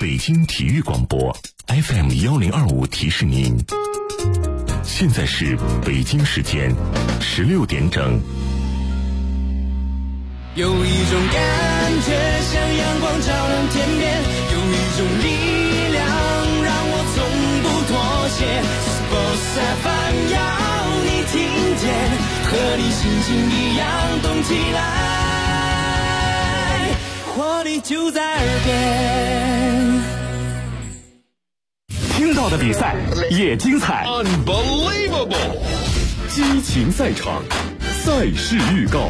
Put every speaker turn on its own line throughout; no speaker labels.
北京体育广播 FM1025提示您，现在是北京时间16点整。
有一种感觉像阳光照亮天边，有一种力量让我从不妥协。Sports FM 要你听见，和你心情一样动起来，活力就在耳边。
听到的比赛也精彩
Unbelievable
激情赛场，赛事预告。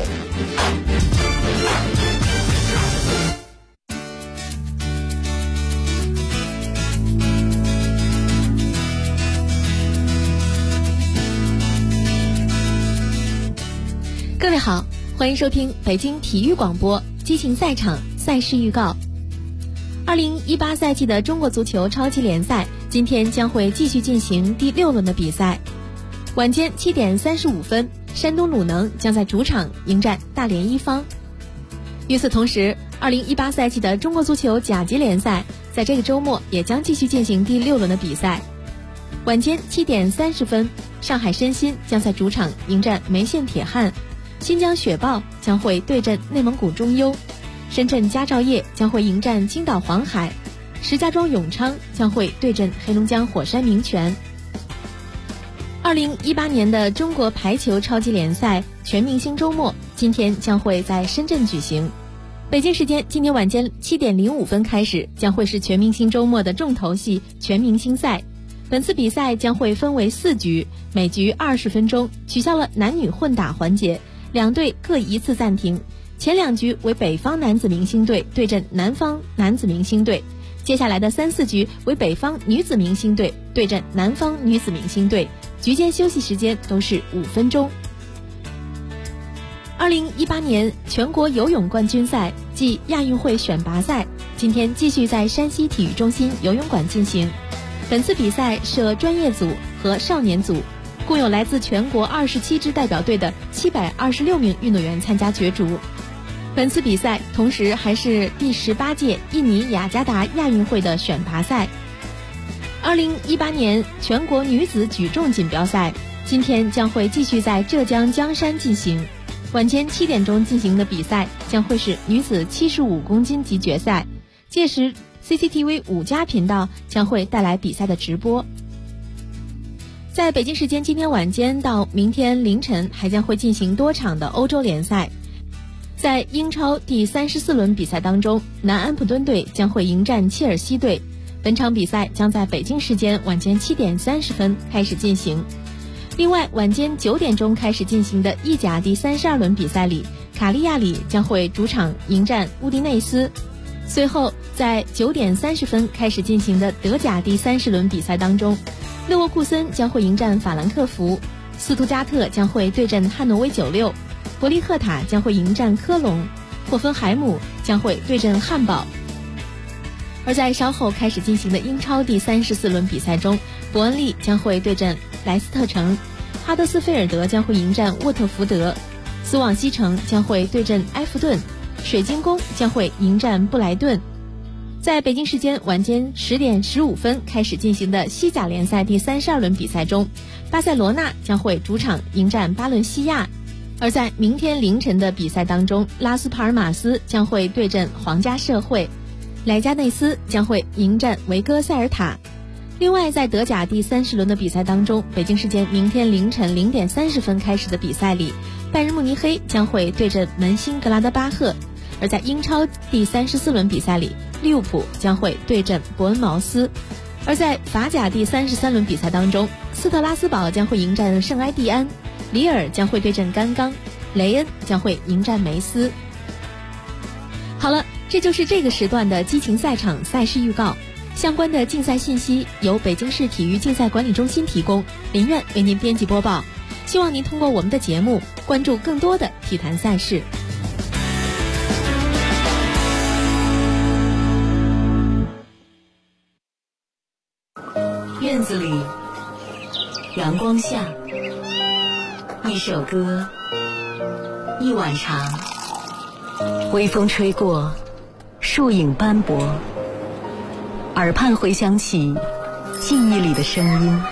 各位好，欢迎收听北京体育广播激情赛场赛事预告。2018赛季的中国足球超级联赛今天将会继续进行第6轮的比赛。晚间7点35分，山东鲁能将在主场迎战大连一方。与此同时，2018赛季的中国足球甲级联赛在这个周末也将继续进行第6轮的比赛。晚间7点30分，上海申鑫将在主场迎战梅县铁汉，新疆雪豹将会对阵内蒙古中优，深圳佳兆业将会迎战青岛黄海，石家庄永昌将会对阵黑龙江火山名泉。2018年的中国排球超级联赛全明星周末今天将会在深圳举行。北京时间今天晚间7点05分开始，将会是全明星周末的重头戏全明星赛。本次比赛将会分为4局，每局20分钟，取消了男女混打环节，两队各一次暂停。前2局为北方男子明星队对阵南方男子明星队，接下来的3、4局为北方女子明星队对阵南方女子明星队，局间休息时间都是5分钟。2018年全国游泳冠军赛暨亚运会选拔赛今天继续在山西体育中心游泳馆进行。本次比赛设专业组和少年组，共有来自全国27支代表队的726名运动员参加角逐。本次比赛同时还是第18届印尼雅加达亚运会的选拔赛。2018年全国女子举重锦标赛今天将会继续在浙江江山进行。晚间7点钟进行的比赛将会是女子75公斤级决赛，届时 CCTV 5+频道将会带来比赛的直播。在北京时间今天晚间到明天凌晨还将会进行多场的欧洲联赛。在英超第34轮比赛当中，南安普敦队将会迎战切尔西队，本场比赛将在北京时间晚间7点30分开始进行。另外，晚间9点钟开始进行的意甲第32轮比赛里，卡利亚里将会主场迎战乌迪内斯。随后在9点30分开始进行的德甲第30轮比赛当中，勒沃库森将会迎战法兰克福，斯图加特将会对阵汉诺威96，伯利赫塔将会迎战科隆，霍芬海姆将会对阵汉堡。而在稍后开始进行的英超第34轮比赛中，伯恩利将会对阵莱斯特城，哈德斯菲尔德将会迎战沃特福德，斯旺西城将会对阵埃弗顿，水晶宫将会迎战布莱顿。在北京时间晚间10点15分开始进行的西甲联赛第32轮比赛中，巴塞罗那将会主场迎战巴伦西亚。而在明天凌晨的比赛当中，拉斯帕尔马斯将会对阵皇家社会，莱加内斯将会迎战维戈塞尔塔。另外，在德甲第30轮的比赛当中，北京时间明天凌晨0点30分开始的比赛里，拜仁慕尼黑将会对阵门兴格拉德巴赫。而在英超第34轮比赛里，利物浦将会对阵伯恩茅斯。而在法甲第33轮比赛当中，斯特拉斯堡将会迎战圣埃蒂安，里尔将会对阵甘刚，雷恩将会迎战梅斯。好了，这就是这个时段的激情赛场赛事预告。相关的竞赛信息由北京市体育竞赛管理中心提供，林苑为您编辑播报。希望您通过我们的节目关注更多的体坛赛事。
院子里，阳光下，一首歌，一碗茶，微风吹过，树影斑驳， 耳畔回响起记忆里的声音。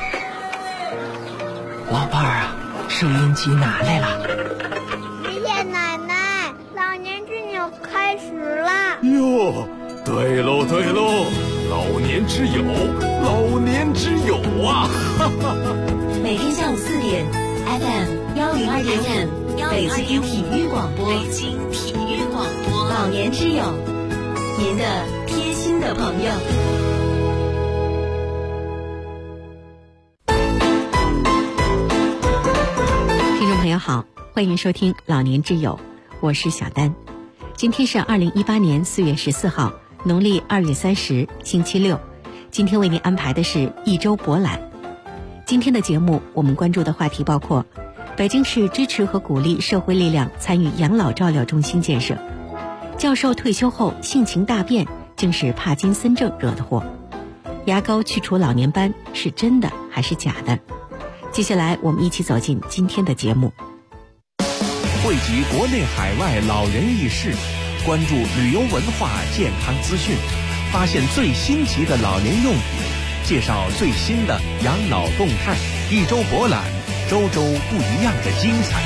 老伴儿啊，收音机拿来了。
爷爷奶奶，老年之友开始了。
哟，对喽对喽，老年之友，老年之友啊！哈哈哈。
每天下午4点 FM 102.5，北京体育广播，北京体育广播，老年之友，您的贴心的朋友。
听众朋友好，欢迎收听老年之友，我是小丹。今天是2018年4月14号，农历2月30，星期六。今天为您安排的是一周博览。今天的节目我们关注的话题包括北京市支持和鼓励社会力量参与养老照料中心建设，教授退休后性情大变，竟是帕金森症惹的祸，牙膏去除老年斑是真的还是假的？接下来我们一起走进今天的节目。
汇集国内海外老人轶事，关注旅游文化健康资讯，发现最新奇的老年用品，介绍最新的养老动态，一周博览，周周不一样的精彩。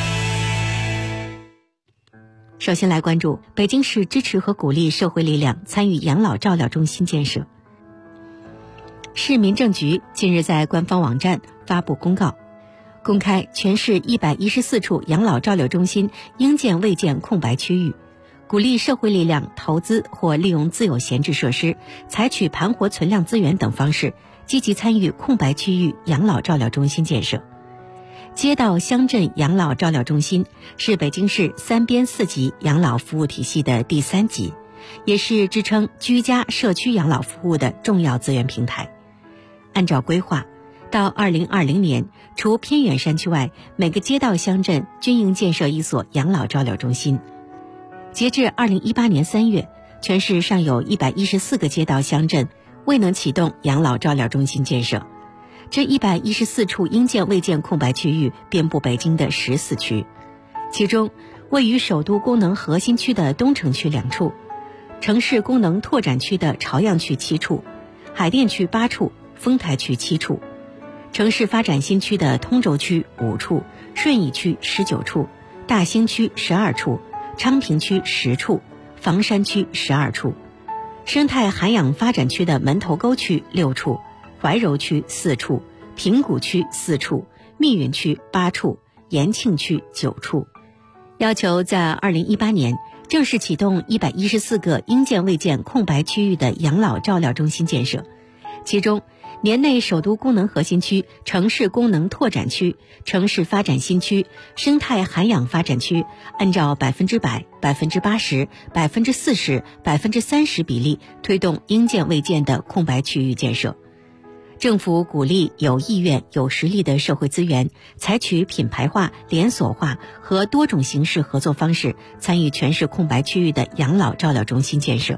首先来关注北京市支持和鼓励社会力量参与养老照料中心建设。市民政局近日在官方网站发布公告，公开全市114处养老照料中心应建未建空白区域，鼓励社会力量投资或利用自有闲置设施，采取盘活存量资源等方式，积极参与空白区域养老照料中心建设。街道乡镇养老照料中心是北京市3编4级养老服务体系的第3级，也是支撑居家社区养老服务的重要资源平台。按照规划，到2020年，除偏远山区外，每个街道乡镇均应建设一所养老照料中心。截至2018年3月，全市尚有114个街道乡镇未能启动养老照料中心建设。这114处应建未建空白区域遍布北京的14区，其中位于首都功能核心区的东城区2处，城市功能拓展区的朝阳区7处，海淀区8处，丰台区7处，城市发展新区的通州区5处，顺义区19处，大兴区12处，昌平区10处，房山区12处，生态涵养发展区的门头沟区6处，怀柔区4处，平谷区4处，密云区8处，延庆区9处。要求在2018年正式启动114个应建未建空白区域的养老照料中心建设，其中年内首都功能核心区、城市功能拓展区、城市发展新区、生态涵养发展区按照100%、80%、40%、30%比例推动应建未建的空白区域建设。政府鼓励有意愿、有实力的社会资源，采取品牌化、连锁化和多种形式合作方式，参与全市空白区域的养老照料中心建设。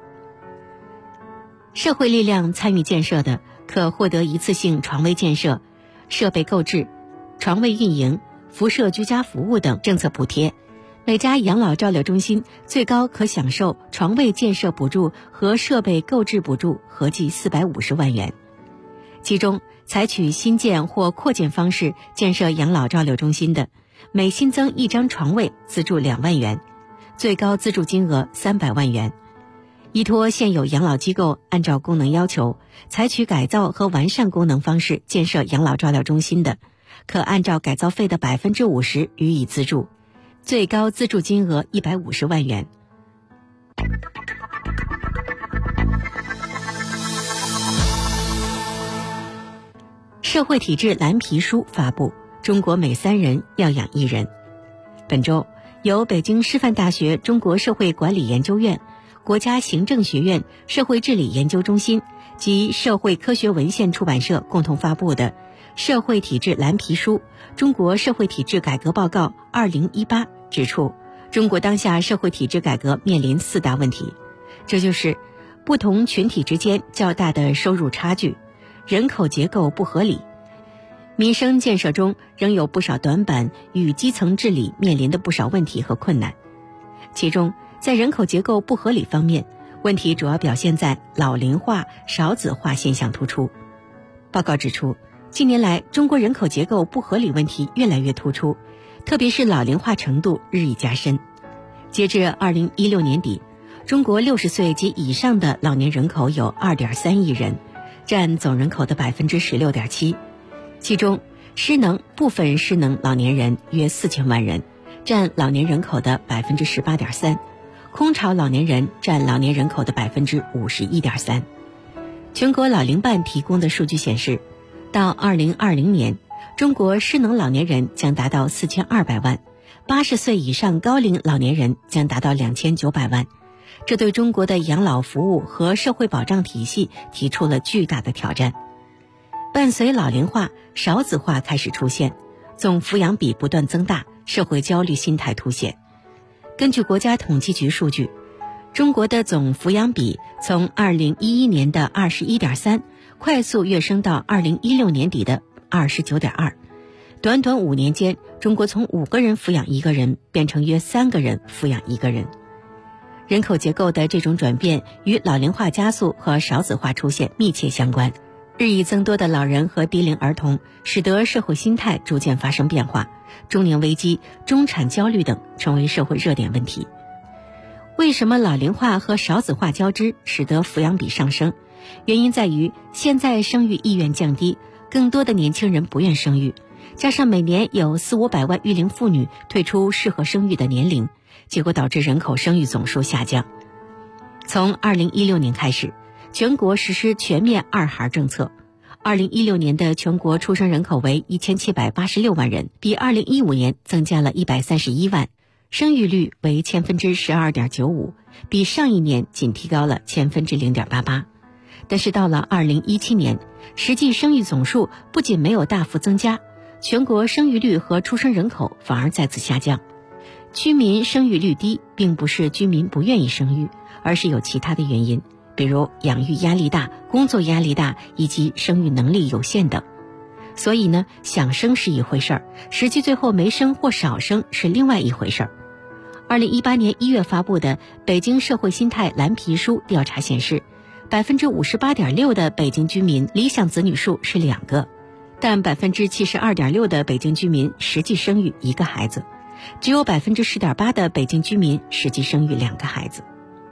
社会力量参与建设的，可获得一次性床位建设、设备购置、床位运营、辐射居家服务等政策补贴。每家养老照料中心最高可享受床位建设补助和设备购置补助合计450万元。其中，采取新建或扩建方式建设养老照料中心的，每新增1张床位资助2万元，最高资助金额300万元。依托现有养老机构按照功能要求，采取改造和完善功能方式建设养老照料中心的，可按照改造费的50%予以资助，最高资助金额150万元。社会体制蓝皮书发布，中国每3人要养1人。本周，由北京师范大学中国社会管理研究院、国家行政学院社会治理研究中心及社会科学文献出版社共同发布的《社会体制蓝皮书：中国社会体制改革报告2018》指出，中国当下社会体制改革面临4大问题，这就是不同群体之间较大的收入差距，人口结构不合理，民生建设中仍有不少短板与基层治理面临的不少问题和困难。其中，在人口结构不合理方面，
问题主要表现在老龄化、少子化现象突出。报告指出，近年来中国人口结构不合理问题越来越突出，特别是老龄化程度日益加深。截至2016年底，中国60岁及以上的老年人口有 2.3 亿人，占总人口的 16.7%， 其中失能、部分失能老年人约4000万人，占老年人口的 18.3%， 空巢老年人占老年人口的 51.3%。 全国老龄办提供的数据显示，到2020年，中国失能老年人将达到4200万，80岁以上高龄老年人将达到2900万，这对中国的养老服务和社会保障体系提出了巨大的挑战。伴随老龄化、少子化开始出现，总抚养比不断增大，社会焦虑心态凸显。根据国家统计局数据，中国的总抚养比从2011年的 21.3% 快速跃升到2016年底的 29.2%。短短5年间，中国从5个人抚养1个人变成约3个人抚养1个人。人口结构的这种转变与老龄化加速和少子化出现密切相关。日益增多的老人和低龄儿童使得社会心态逐渐发生变化，中年危机、中产焦虑等成为社会热点问题。为什么老龄化和少子化交织使得抚养比上升？原因在于现在生育意愿降低，更多的年轻人不愿生育，加上每年有400-500万育龄妇女退出适合生育的年龄，结果导致人口生育总数下降。从2016年开始，全国实施全面2孩政策。2016年的全国出生人口为1786万人，比2015年增加了131万，生育率为12.95%，比上一年仅提高了0.88%。但是到了2017年，实际生育总数不仅没有大幅增加，全国生育率和出生人口反而再次下降。居民生育率低，并不是居民不愿意生育，而是有其他的原因，比如养育压力大、工作压力大以及生育能力有限等。所以呢，想生是一回事儿，实际最后没生或少生是另外一回事儿。2018年1月发布的《北京社会心态蓝皮书》调查显示，58.6%的北京居民理想子女数是2个，但72.6%的北京居民实际生育1个孩子，只有10.8%的北京居民实际生育2个孩子。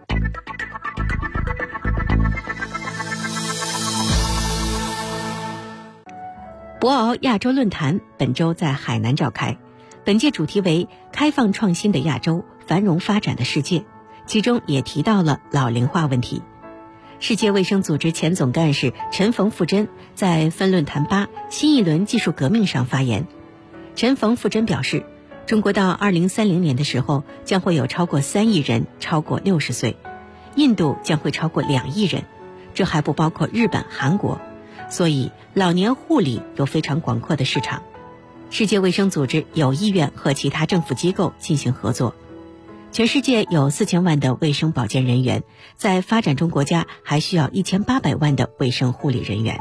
博鳌亚洲论坛本周在海南召开，本届主题为开放创新的亚洲，繁荣发展的世界，其中也提到了老龄化问题。世界卫生组织前总干事陈冯富珍在分论坛8新一轮技术革命上发言。陈冯富珍表示，中国到2030年的时候将会有超过3亿人超过60岁，印度将会超过2亿人，这还不包括日本、韩国，所以老年护理有非常广阔的市场。世界卫生组织有意愿和其他政府机构进行合作。全世界有4000万的卫生保健人员，在发展中国家还需要1800万的卫生护理人员。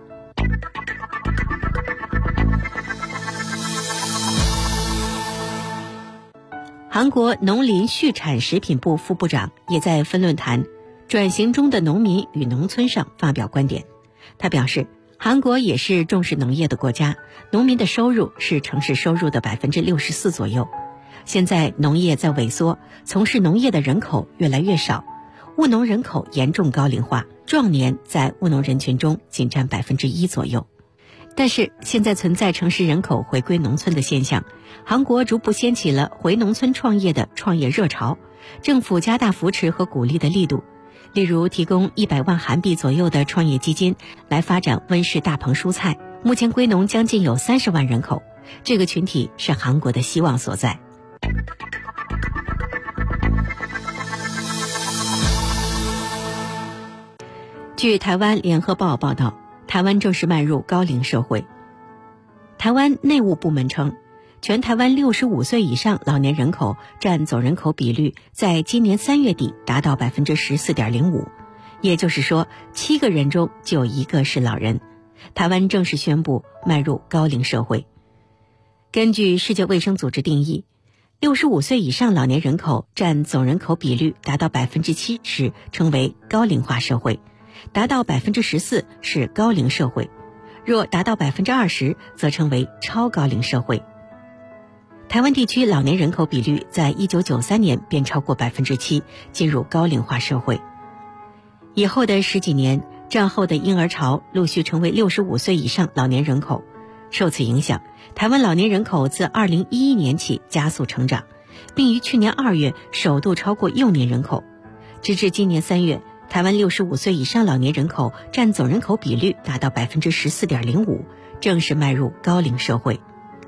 韩国农林畜产食品部副部长也在分论坛转型中的农民与农村上发表观点。他表示，韩国也是重视农业的国家，农民的收入是城市收入的64%左右。现在农业在萎缩，从事农业的人口越来越少，务农人口严重高龄化，壮年在务农人群中仅占1%左右。但是现在存在城市人口回归农村的现象，韩国逐步掀起了回农村创业的创业热潮，政府加大扶持和鼓励的力度，例如提供100万韩币左右的创业基金来发展温室大棚蔬菜，目前归农将近有30万人口，这个群体是韩国的希望所在。据台湾联合报报道，台湾正式迈入高龄社会。台湾内务部门称，全台湾65岁以上老年人口占总人口比率在今年3月底达到 14.05%， 也就是说7个人中就有1个是老人。台湾正式宣布迈入高龄社会。根据世界卫生组织定义， 65岁以上老年人口占总人口比率达到 7% 时，称为高龄化社会，达到 14% 是高龄社会，若达到 20%则称为超高龄社会。台湾地区老年人口比率在1993年便超过 7%， 进入高龄化社会。以后的十几年，战后的婴儿潮陆续成为65岁以上老年人口，受此影响，台湾老年人口自2011年起加速成长，并于去年2月首度超过幼年人口。直至今年3月，台湾65岁以上老年人口占总人口比率达到 14.05%， 正式迈入高龄社会。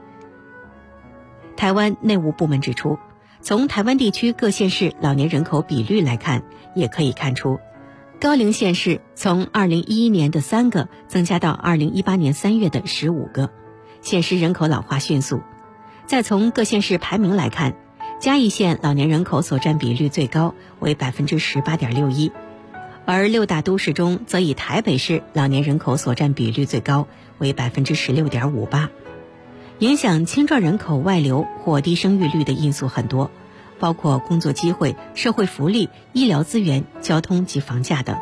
台湾内务部门指出，从台湾地区各县市老年人口比率来看，也可以看出高龄县市从2011年的3个增加到2018年3月的15个，显示人口老化迅速。再从各县市排名来看，嘉义县老年人口所占比率最高，为 18.61%， 而6大都市中则以台北市老年人口所占比率最高，为 16.58%。影响青壮人口外流或低生育率的因素很多，包括工作机会、社会福利、医疗资源、交通及房价等。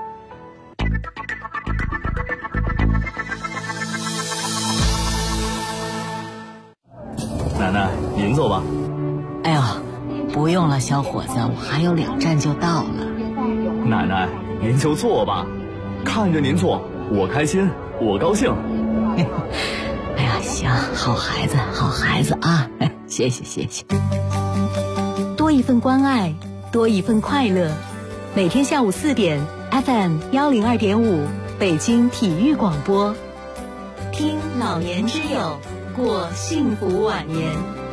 奶奶，您坐吧。
哎呦，不用了，小伙子，我还有2站就到了。
奶奶，您就坐吧，看着您坐，我开心，我高兴。
哎呀，行，好孩子，好孩子啊！谢谢，谢谢。
多一份关爱，多一份快乐。每天下午4点 ，FM 102.5，北京体育广播，听老年之友，过幸福晚年。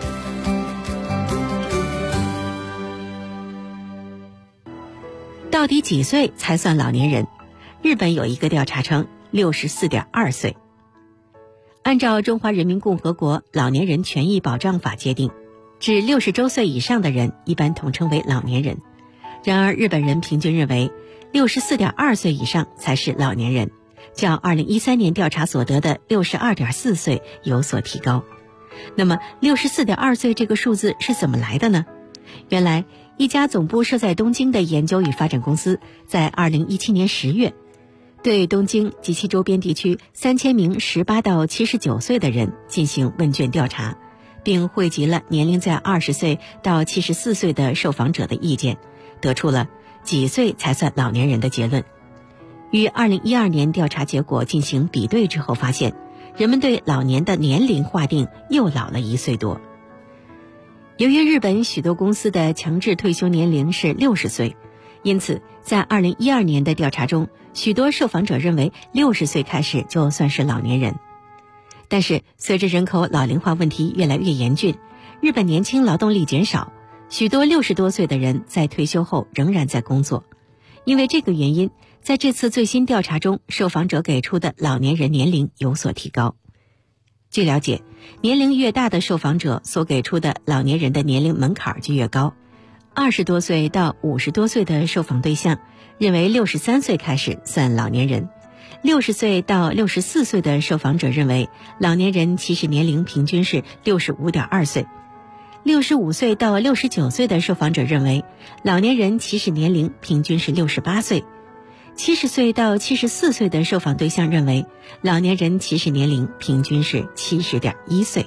到底几岁才算老年人？日本有一个调查称64.2岁。按照《中华人民共和国老年人权益保障法》界定，至60周岁以上的人一般统称为老年人。然而日本人平均认为64.2岁以上才是老年人，较2013年调查所得的62.4岁有所提高。那么64.2岁这个数字是怎么来的呢？原来一家总部设在东京的研究与发展公司在2017年10月对东京及其周边地区3000名18到79岁的人进行问卷调查，并汇集了年龄在20岁到74岁的受访者的意见，得出了几岁才算老年人的结论。与2012年调查结果进行比对之后发现，人们对老年的年龄划定又老了1岁多。由于日本许多公司的强制退休年龄是60岁，因此在2012年的调查中，许多受访者认为60岁开始就算是老年人。但是随着人口老龄化问题越来越严峻，日本年轻劳动力减少，许多60多岁的人在退休后仍然在工作。因为这个原因，在这次最新调查中，受访者给出的老年人年龄有所提高。据了解，年龄越大的受访者所给出的老年人的年龄门槛就越高。20多岁到50多岁的受访对象认为63岁开始算老年人，60岁到64岁的受访者认为老年人起始年龄平均是65.2岁，65岁到69岁的受访者认为老年人起始年龄平均是68岁，70岁到74岁的受访对象认为老年人起始年龄平均是70.1岁。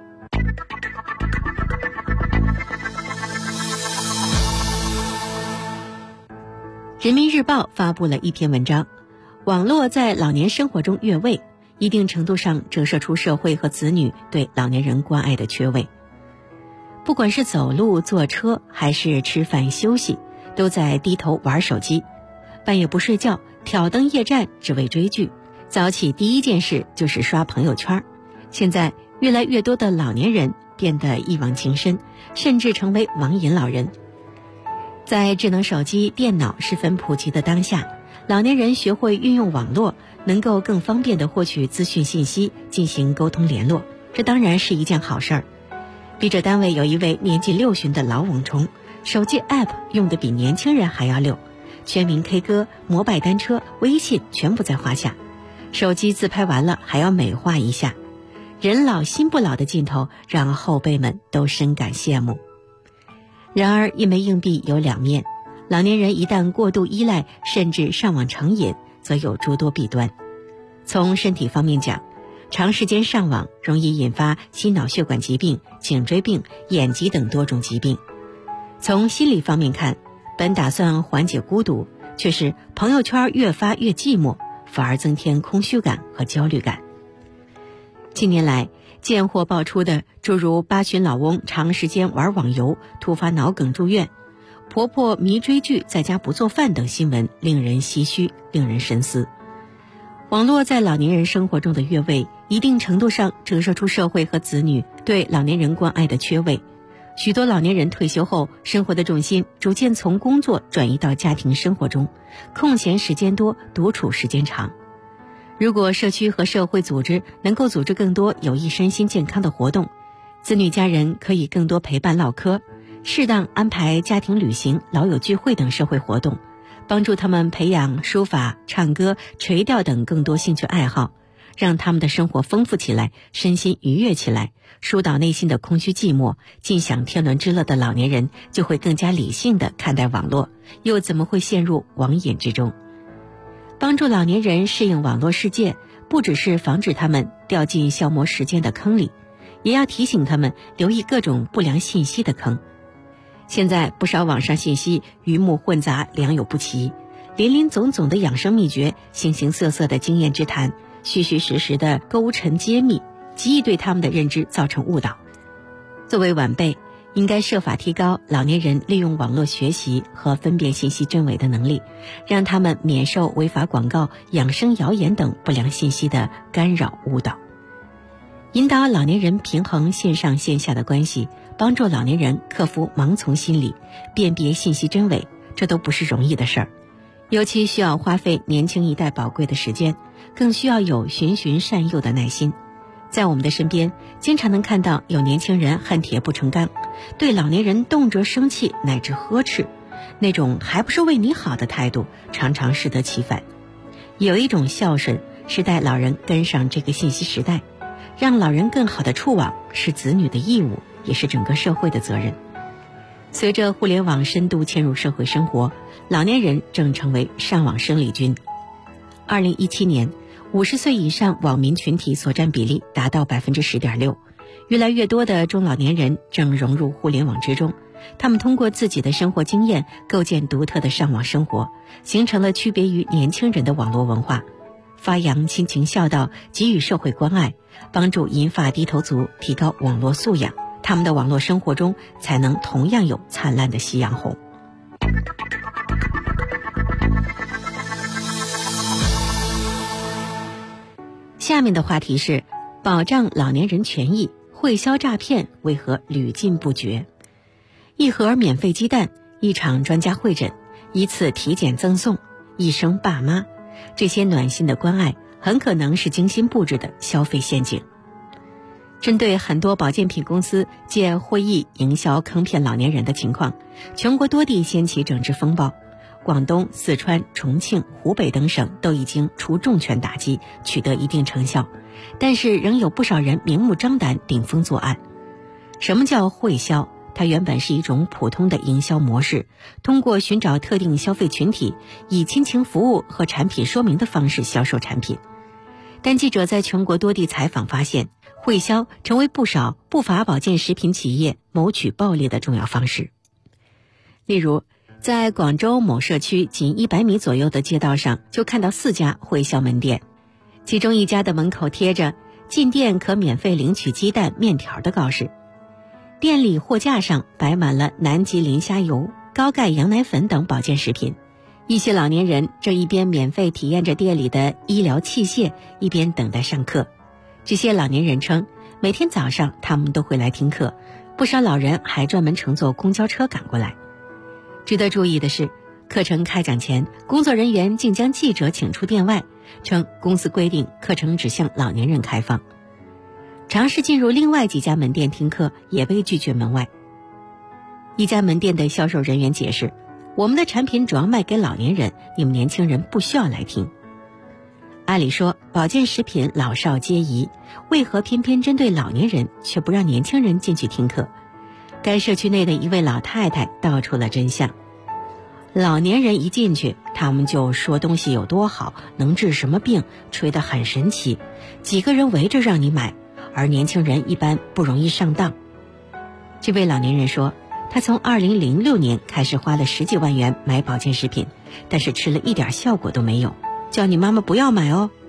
人民日报发布了一篇文章，网络在老年生活中越位，一定程度上折射出社会和子女对老年人关爱的缺位。不管是走路、坐车还是吃饭休息，都在低头玩手机，半夜不睡觉，挑灯夜战只为追剧，早起第一件事就是刷朋友圈。现在越来越多的老年人变得一往情深，甚至成为网瘾老人。在智能手机、电脑十分普及的当下，老年人学会运用网络，能够更方便地获取资讯信息，进行沟通联络，这当然是一件好事儿。笔者单位有一位年近60的老网虫，手机 App 用得比年轻人还要溜，全民 K 歌、摩拜单车、微信全部在花下，手机自拍完了还要美化一下，人老心不老的劲头让后辈们都深感羡慕。 然而一枚硬币有两面，老年人一旦过度依赖甚至上网成瘾，则有诸多弊端。从身体方面讲，长时间上网容易引发心脑血管疾病、颈椎病、眼疾等多种疾病。从心理方面看，本打算缓解孤独，却是朋友圈越发越寂寞，反而增添空虚感和焦虑感。近年来见货爆出的诸如八旬老翁长时间玩网游突发脑梗住院，婆婆迷追剧在家不做饭等新闻令人唏嘘，令人深思。网络在老年人生活中的越位，一定程度上折射出社会和子女对老年人关爱的缺位。许多老年人退休后，生活的重心逐渐从工作转移到家庭生活中，空闲时间多，独处时间长。如果社区和社会组织能够组织更多有益身心健康的活动，子女家人可以更多陪伴唠嗑，适当安排家庭旅行、老友聚会等社会活动，帮助他们培养书法、唱歌、垂钓等更多兴趣爱好，让他们的生活丰富起来，身心愉悦起来，疏导内心的空虚寂寞，尽享天伦之乐的老年人就会更加理性地看待网络，又怎么会陷入网瘾之中？帮助老年人适应网络世界，不只是防止他们掉进消磨时间的坑里，也要提醒他们留意各种不良信息的坑。现在不少网上信息鱼目混杂，良莠不齐，林林总总的养生秘诀，形形色色的经验之谈，虚虚实实的勾陈揭秘，极易对他们的认知造成误导。作为晚辈，应该设法提高老年人利用网络学习和分辨信息真伪的能力，让他们免受违法广告、养生谣言等不良信息的干扰误导。引导老年人平衡线上线下的关系，帮助老年人克服盲从心理，辨别信息真伪，这都不是容易的事儿，尤其需要花费年轻一代宝贵的时间，更需要有循循善诱的耐心。在我们的身边，经常能看到有年轻人恨铁不成钢，对老年人动辄生气乃至呵斥，那种还不是为你好的态度，常常适得其反。有一种孝顺是带老人跟上这个信息时代，让老人更好的触网，是子女的义务，也是整个社会的责任。随着互联网深度嵌入社会生活，老年人正成为上网生力军。2017年50岁以上网民群体所占比例达到 10.6%， 越来越多的中老年人正融入互联网之中，他们通过自己的生活经验构建独特的上网生活，形成了区别于年轻人的网络文化，发扬亲情孝道，给予社会关爱，帮助银发低头族提高网络素养，他们的网络生活中才能同样有灿烂的夕阳红。下面的话题是保障老年人权益，汇销诈骗为何屡禁不绝？一盒免费鸡蛋，一场专家会诊，一次体检赠送，一声爸妈，这些暖心的关爱很可能是精心布置的消费陷阱。针对很多保健品公司借会议营销坑骗老年人的情况，全国多地掀起整治风暴，广东、四川、重庆、湖北等省都已经出重拳打击，取得一定成效，但是仍有不少人明目张胆顶风作案。什么叫汇销？它原本是一种普通的营销模式，通过寻找特定消费群体，以亲情服务和产品说明的方式销售产品。但记者在全国多地采访发现，汇销成为不少不法保健食品企业谋取暴利的重要方式。例如，在广州某社区仅100米左右的街道上，就看到4家汇销门店，其中一家的门口贴着进店可免费领取鸡蛋、面条的告示。店里货架上摆满了南极磷虾油、高钙羊奶粉等保健食品。一些老年人正一边免费体验着店里的医疗器械，一边等待上课。这些老年人称，每天早上他们都会来听课，不少老人还专门乘坐公交车赶过来。值得注意的是，课程开讲前，工作人员竟将记者请出店外，称公司规定课程只向老年人开放。尝试进入另外几家门店听课，也被拒绝门外。一家门店的销售人员解释，我们的产品主要卖给老年人，你们年轻人不需要来听。按理说，保健食品老少皆宜，为何偏偏针对老年人，却不让年轻人进去听课？ 该社区内的一位老太太道出了真相。老年人一进去，他们就说东西有多好，能治什么病，吹得很神奇，几个人围着让你买，而年轻人一般不容易上当。这位老年人说，他从2006年开始花了10几万元买保健食品，但是吃了一点效果都没有，叫你妈妈不要买哦。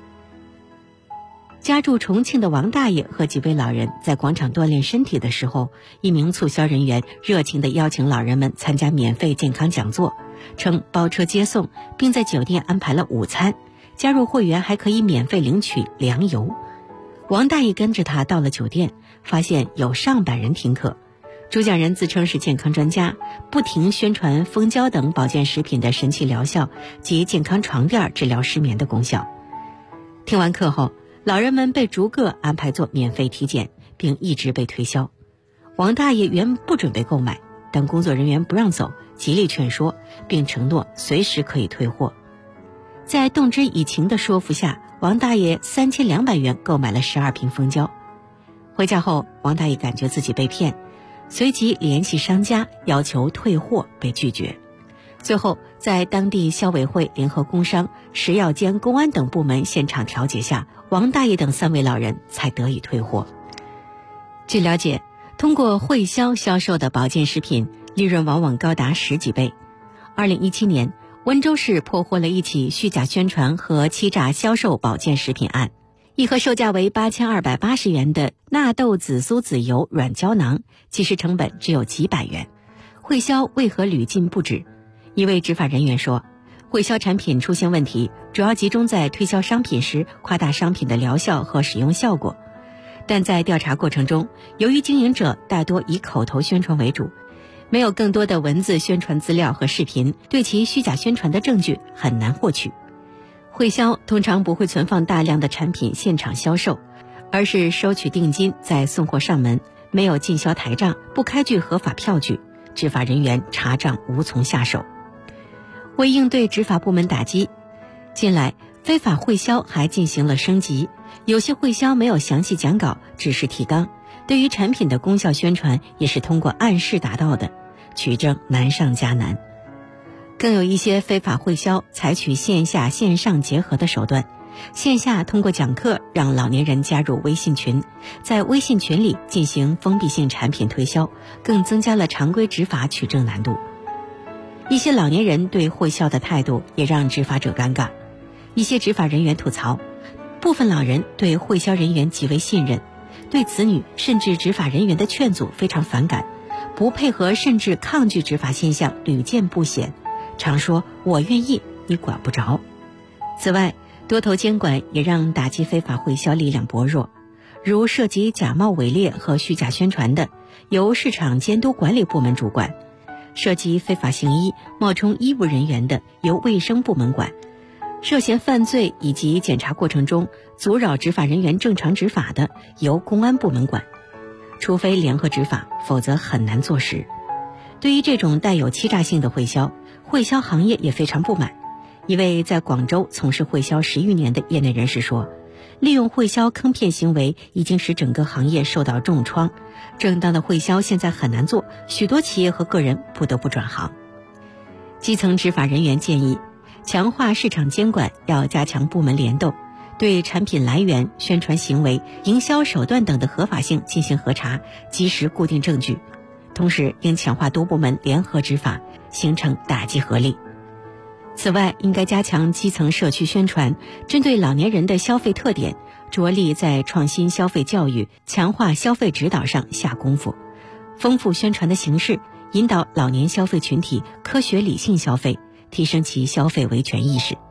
家住重庆的王大爷和几位老人在广场锻炼身体的时候，一名促销人员热情地邀请老人们参加免费健康讲座，称包车接送，并在酒店安排了午餐，加入会员还可以免费领取粮油。王大爷跟着他到了酒店，发现有上百人听课，主讲人自称是健康专家，不停宣传蜂胶等保健食品的神奇疗效及健康床垫治疗失眠的功效。听完课后，老人们被逐个安排做免费体检，并一直被推销。王大爷原不准备购买，但工作人员不让走，极力劝说，并承诺随时可以退货。在动之以情的说服下，王大爷3200元购买了12瓶蜂胶。回家后，王大爷感觉自己被骗，随即联系商家要求退货，被拒绝。最后在当地消委会联合工商、食药监、公安等部门现场调解下，王大爷等3位老人才得以退货。据了解，通过会销销售的保健食品利润往往高达10几倍。2017年，温州市破获了一起虚假宣传和欺诈销售保健食品案，一盒售价为8280元的纳豆紫苏籽油软胶囊，其实成本只有几百元，会销为何屡禁不止？一位执法人员说，会销产品出现问题，主要集中在推销商品时夸大商品的疗效和使用效果。但在调查过程中，由于经营者大多以口头宣传为主，没有更多的文字宣传资料和视频，对其虚假宣传的证据很难获取。会销通常不会存放大量的产品现场销售，而是收取定金再送货上门，没有进销台账，不开具合法票据，执法人员查账无从下手。为应对执法部门打击，近来非法会销还进行了升级，有些会销没有详细讲稿，只是提纲，对于产品的功效宣传也是通过暗示达到的，取证难上加难。更有一些非法会销采取线下线上结合的手段，线下通过讲课让老年人加入微信群，在微信群里进行封闭性产品推销，更增加了常规执法取证难度。一些老年人对会销的态度也让执法者尴尬。一些执法人员吐槽，部分老人对会销人员极为信任，对子女甚至执法人员的劝阻非常反感，不配合甚至抗拒执法现象屡见不鲜，常说我愿意，你管不着。此外，多头监管也让打击非法会销力量薄弱，如涉及假冒伪劣和虚假宣传的，由市场监督管理部门主管；涉及非法行医、冒充医务人员的，由卫生部门管；涉嫌犯罪以及检查过程中阻扰执法人员正常执法的，由公安部门管。除非联合执法，否则很难坐实。对于这种带有欺诈性的会销，会销行业也非常不满。一位在广州从事会销10余年的业内人士说，利用会销坑骗行为已经使整个行业受到重创，正当的会销现在很难做，许多企业和个人不得不转行。基层执法人员建议，强化市场监管，要加强部门联动，对产品来源、宣传行为、营销手段等的合法性进行核查，及时固定证据。同时应强化多部门联合执法，形成打击合力。此外，应该加强基层社区宣传，针对老年人的消费特点，着力在创新消费教育、强化消费指导上下功夫，丰富宣传的形式，引导老年消费群体科学理性消费，提升其消费维权意识。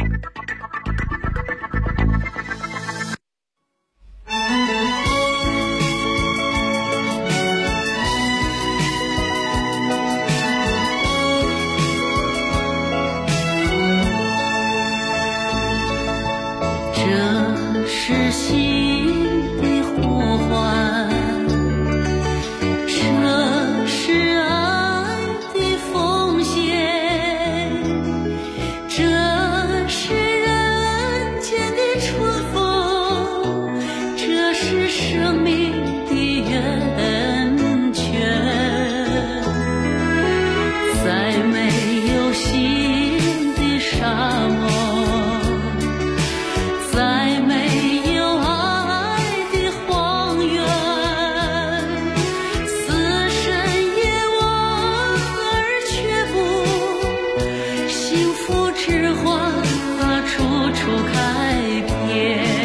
这是心的呼唤，这是爱的奉献，这
之花处处开遍。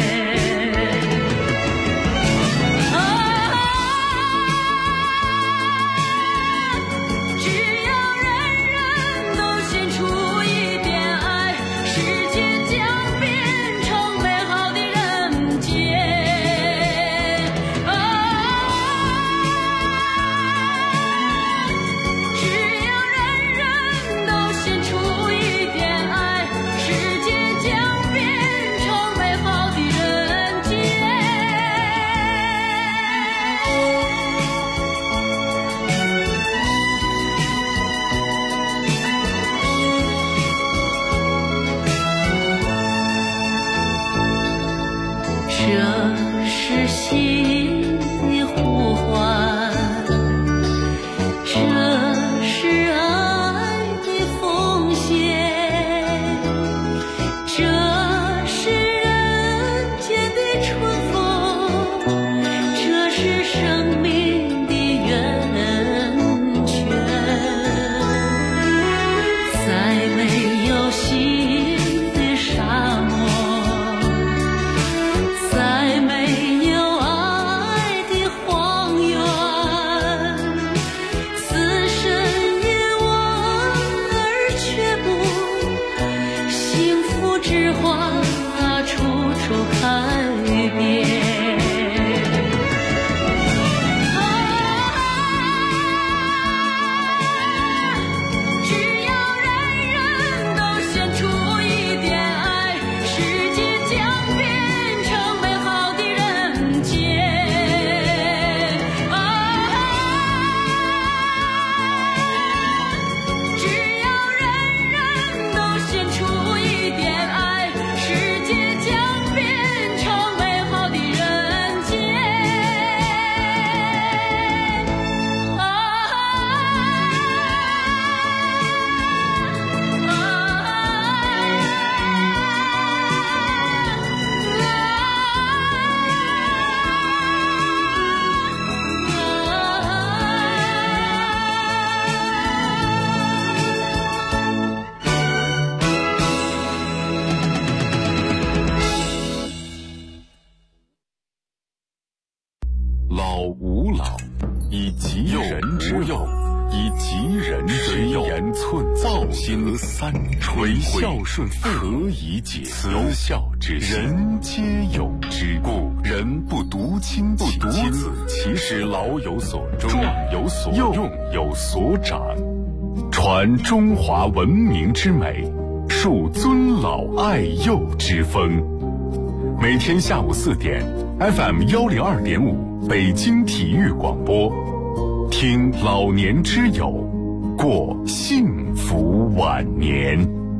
老吾老，以及人之幼，以及人之幼，言寸造心三垂孝顺何以解？慈孝之心，人皆有之。故人不独亲不独子，其使老有所终，壮有所用，有所长。传中华文明之美，树尊老爱幼之风。每天下午4点 ，FM 102.5，北京体育广播，听老年之友，过幸福晚年。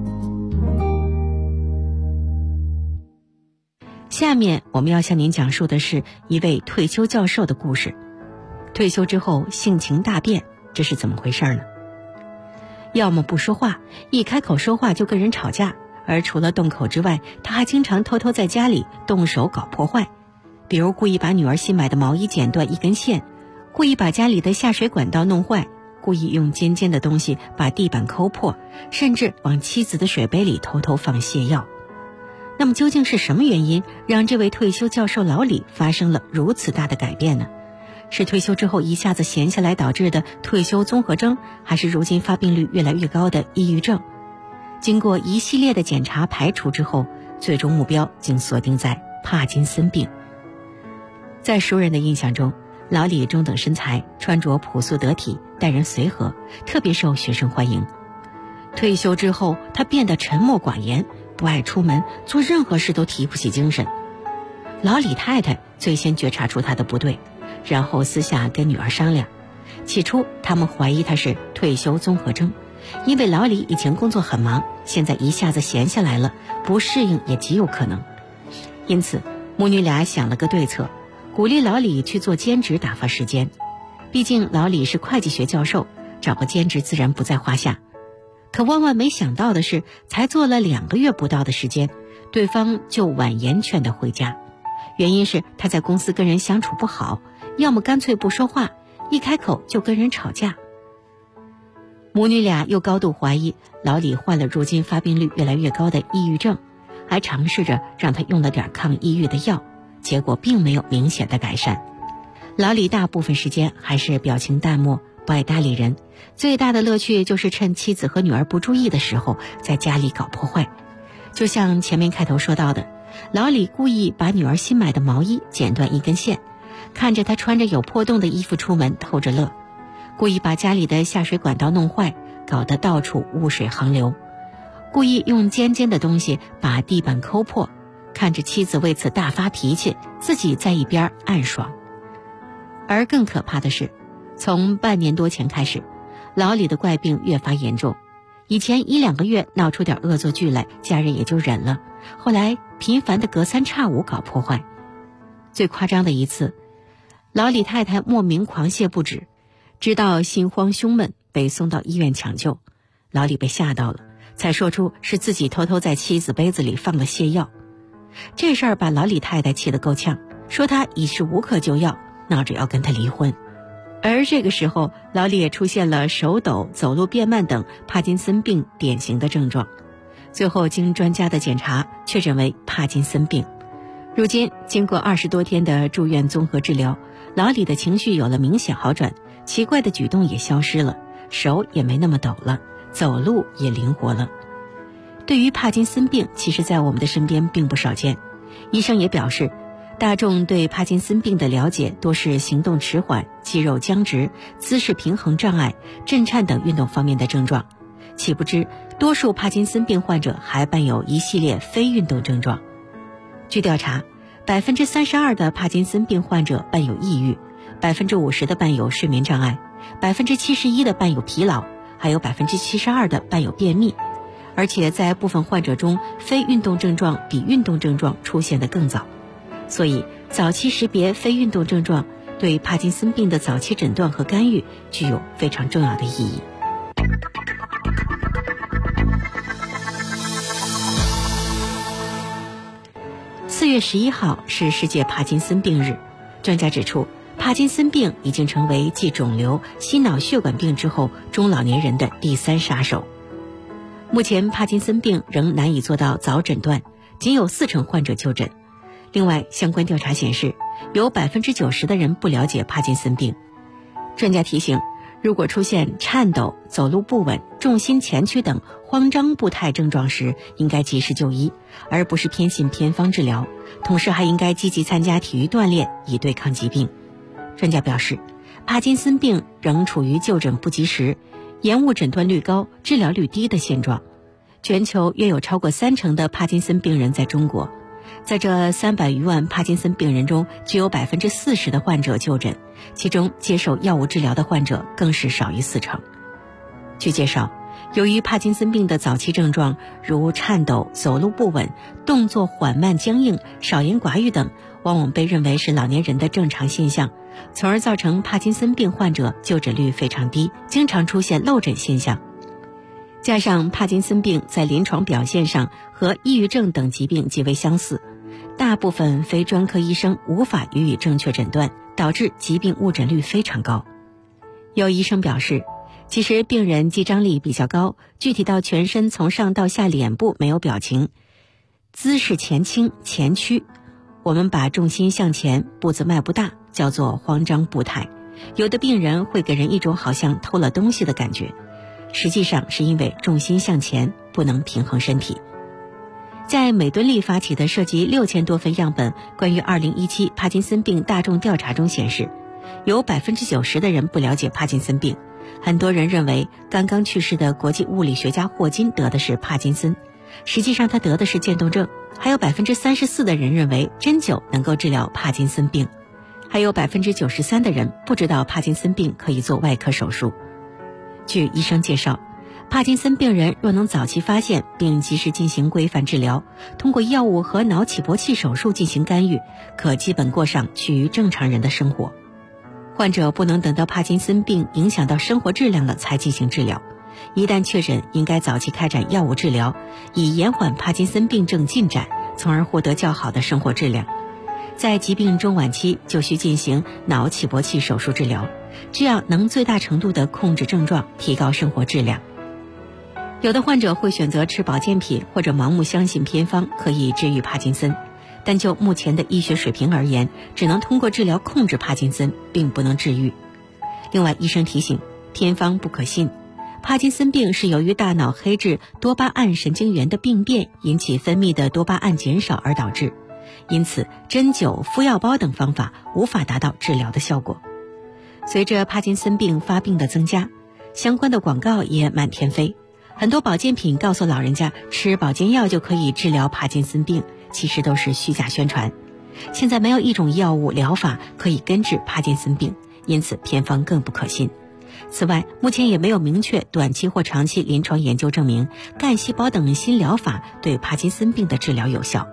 下面我们要向您讲述的是一位退休教授的故事。退休之后性情大变，这是怎么回事呢？要么不说话，一开口说话就跟人吵架，而除了动口之外，他还经常偷偷在家里动手搞破坏，比如故意把女儿新买的毛衣剪断一根线，故意把家里的下水管道弄坏，故意用尖尖的东西把地板抠破，甚至往妻子的水杯里偷偷放泻药。那么究竟是什么原因让这位退休教授老李发生了如此大的改变呢？是退休之后一下子闲下来导致的退休综合征，还是如今发病率越来越高的抑郁症？经过一系列的检查排除之后，最终目标竟锁定在帕金森病。在熟人的印象中，老李中等身材，穿着朴素得体，待人随和，特别受学生欢迎。退休之后，他变得沉默寡言，不爱出门，做任何事都提不起精神。老李太太最先觉察出他的不对，然后私下跟女儿商量。起初他们怀疑他是退休综合征，因为老李以前工作很忙，现在一下子闲下来了，不适应也极有可能。因此母女俩想了个对策，鼓励老李去做兼职打发时间。毕竟老李是会计学教授，找个兼职自然不在话下。可万万没想到的是，才做了2个月不到的时间，对方就婉言劝他回家。原因是他在公司跟人相处不好，要么干脆不说话，一开口就跟人吵架。 母女俩又高度怀疑老李患了如今发病率越来越高的抑郁症，还尝试着让他用了点抗抑郁的药，结果并没有明显的改善。老李大部分时间还是表情淡漠，不爱搭理人，最大的乐趣就是趁妻子和女儿不注意的时候在家里搞破坏。就像前面开头说到的，老李故意把女儿新买的毛衣剪断一根线，看着她穿着有破洞的衣服出门偷着乐，故意把家里的下水管道弄坏，搞得到处污水横流，故意用尖尖的东西把地板抠破，看着妻子为此大发脾气，自己在一边暗爽。而更可怕的是，从半年多前开始，老李的怪病越发严重。以前1-2个月闹出点恶作剧来，家人也就忍了，后来频繁的隔3差5搞破坏。最夸张的一次，老李太太莫名狂泻不止，直到心慌胸闷被送到医院抢救，老李被吓到了，才说出是自己偷偷在妻子杯子里放了泻药。这事儿把老李太太气得够呛，说他已是无可救药，闹着要跟他离婚。而这个时候，老李也出现了手抖、走路变慢等帕金森病典型的症状，最后经专家的检查确诊为帕金森病。如今经过20多天的住院综合治疗，老李的情绪有了明显好转，奇怪的举动也消失了，手也没那么抖了，走路也灵活了。对于帕金森病，其实在我们的身边并不少见。医生也表示，大众对帕金森病的了解多是行动迟缓、肌肉僵直、姿势平衡障碍、震颤等运动方面的症状，岂不知多数帕金森病患者还伴有一系列非运动症状。据调查，32%的帕金森病患者伴有抑郁，50%的伴有睡眠障碍，71%的伴有疲劳，还有72%的伴有便秘。而且在部分患者中，非运动症状比运动症状出现得更早。所以早期识别非运动症状对帕金森病的早期诊断和干预具有非常重要的意义。4月11号是世界帕金森病日，专家指出，帕金森病已经成为继肿瘤、心脑血管病之后中老年人的第3杀手。目前帕金森病仍难以做到早诊断，仅有40%患者就诊。另外，相关调查显示，有90%的人不了解帕金森病。专家提醒，如果出现颤抖、走路不稳、重心前屈等慌张步态症状时，应该及时就医，而不是偏信偏方治疗。同时还应该积极参加体育锻炼，以对抗疾病。专家表示，帕金森病仍处于就诊不及时、延误诊断率高、治疗率低的现状。全球约有超过30%的帕金森病人在中国。在这300余万帕金森病人中，只有40%的患者就诊，其中接受药物治疗的患者更是少于40%。据介绍，由于帕金森病的早期症状如颤抖、走路不稳、动作缓慢僵硬、少言寡语等，往往被认为是老年人的正常现象，从而造成帕金森病患者就诊率非常低，经常出现漏诊现象。加上帕金森病在临床表现上和抑郁症等疾病极为相似，大部分非专科医生无法予以正确诊断，导致疾病误诊率非常高。有医生表示，其实病人肌张力比较高，具体到全身从上到下脸部没有表情，姿势前倾前屈，我们把重心向前，步子迈不大，叫做慌张步态。有的病人会给人一种好像偷了东西的感觉，实际上是因为重心向前，不能平衡身体。在美敦力发起的涉及6000多份样本关于2017帕金森病大众调查中显示，有90%的人不了解帕金森病。很多人认为刚刚去世的国际物理学家霍金得的是帕金森，实际上他得的是渐冻症。还有34%的人认为针灸能够治疗帕金森病，还有93%的人不知道帕金森病可以做外科手术。据医生介绍，帕金森病人若能早期发现并及时进行规范治疗，通过药物和脑起搏器手术进行干预，可基本过上趋于正常人的生活。患者不能等到帕金森病影响到生活质量了才进行治疗，一旦确诊，应该早期开展药物治疗，以延缓帕金森病症进展，从而获得较好的生活质量。在疾病中晚期就需进行脑起搏器手术治疗， 这样能最大程度地控制症状，提高生活质量。有的患者会选择吃保健品，或者盲目相信偏方可以治愈帕金森，但就目前的医学水平而言，只能通过治疗控制帕金森，并不能治愈。另外，医生提醒，偏方不可信。帕金森病是由于大脑黑质多巴胺神经元的病变引起分泌的多巴胺减少而导致，因此针灸、敷药包等方法无法达到治疗的效果。随着帕金森病发病的增加，相关的广告也满天飞。很多保健品告诉老人家吃保健药就可以治疗帕金森病，其实都是虚假宣传。现在没有一种药物疗法可以根治帕金森病，因此偏方更不可信。此外，目前也没有明确短期或长期临床研究证明干细胞等新疗法对帕金森病的治疗有效。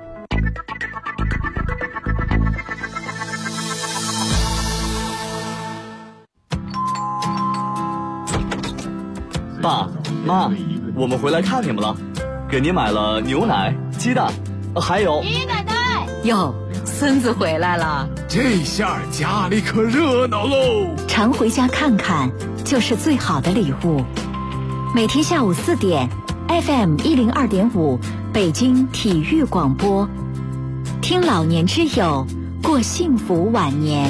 爸妈，我们回来看你们了，给您买了牛奶、鸡蛋，还有
奶奶
哟，孙子回来了，
这下家里可热闹喽！
常回家看看，就是最好的礼物。每天下午4点 ，FM 102.5，北京体育广播，听老年之友，过幸福晚年。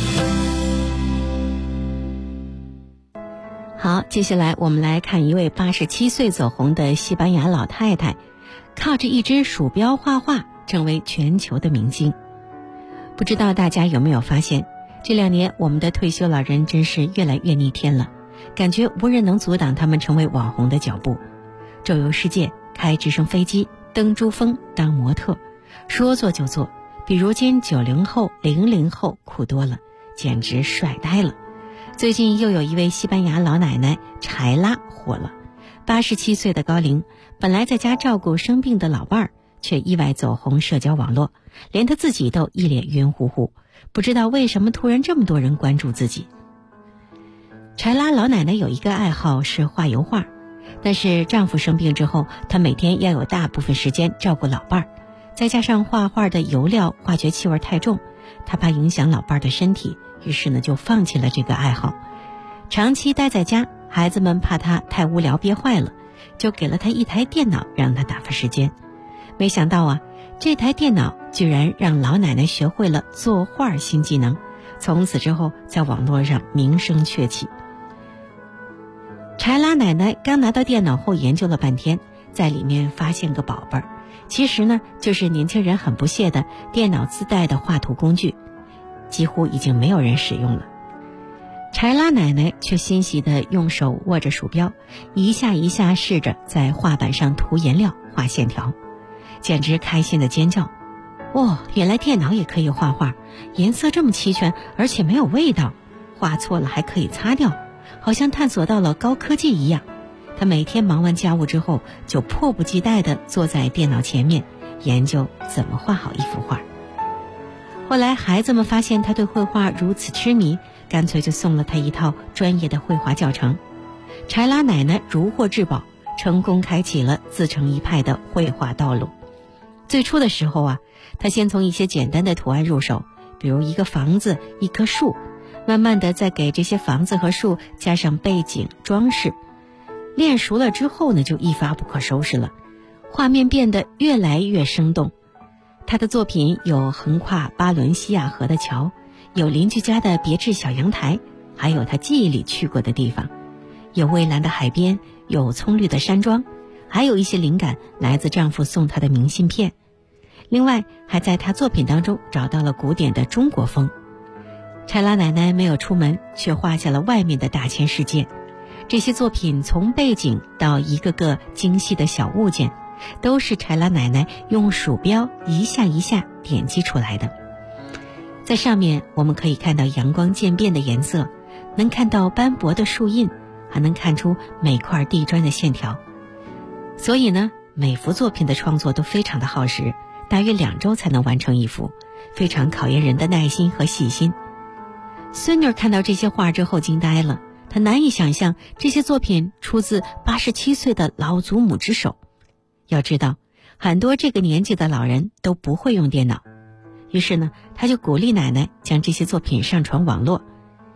好，接下来我们来看一位87岁走红的西班牙老太太，靠着一只鼠标画画，成为全球的明星。不知道大家有没有发现，这2年我们的退休老人真是越来越逆天了，感觉无人能阻挡他们成为网红的脚步。周游世界，开直升飞机，登珠峰，当模特，说做就做，比如今90后、00后苦多了，简直帅呆了。最近又有一位西班牙老奶奶柴拉火了，87岁的高龄，本来在家照顾生病的老伴儿，却意外走红社交网络，连她自己都一脸晕乎乎，不知道为什么突然这么多人关注自己。柴拉老奶奶有一个爱好是画油画，但是丈夫生病之后，她每天要有大部分时间照顾老伴儿，再加上画画的油料化学气味太重，她怕影响老伴儿的身体，于是呢就放弃了这个爱好。长期待在家，孩子们怕她太无聊憋坏了，就给了她一台电脑让她打发时间。没想到啊，这台电脑居然让老奶奶学会了作画新技能，从此之后在网络上名声鹊起。柴拉奶奶刚拿到电脑后研究了半天，在里面发现个宝贝儿，其实呢就是年轻人很不屑的电脑自带的画图工具，几乎已经没有人使用了。柴拉奶奶却欣喜地用手握着鼠标，一下一下试着在画板上涂颜料、画线条，简直开心地尖叫：哦，原来电脑也可以画画，颜色这么齐全，而且没有味道，画错了还可以擦掉，好像探索到了高科技一样。她每天忙完家务之后，就迫不及待地坐在电脑前面，研究怎么画好一幅画。后来孩子们发现她对绘画如此痴迷，干脆就送了她一套专业的绘画教程。柴拉奶奶如获至宝，成功开启了自成一派的绘画道路。最初的时候啊，她先从一些简单的图案入手，比如一个房子、一棵树，慢慢的再给这些房子和树加上背景装饰。练熟了之后呢，就一发不可收拾了，画面变得越来越生动。他的作品有横跨巴伦西亚河的桥，有邻居家的别致小阳台，还有他记忆里去过的地方，有蔚蓝的海边，有葱绿的山庄，还有一些灵感来自丈夫送她的明信片。另外还在她作品当中找到了古典的中国风。柴拉奶奶没有出门，却画下了外面的大千世界。这些作品从背景到一个个精细的小物件，都是柴拉奶奶用鼠标一下一下点击出来的。在上面我们可以看到阳光渐变的颜色，能看到斑驳的树印，还能看出每块地砖的线条。所以呢，每幅作品的创作都非常的耗时，大约2周才能完成一幅，非常考验人的耐心和细心。孙女看到这些画之后惊呆了，她难以想象这些作品出自87岁的老祖母之手。要知道，很多这个年纪的老人都不会用电脑，于是呢，她就鼓励奶奶将这些作品上传网络。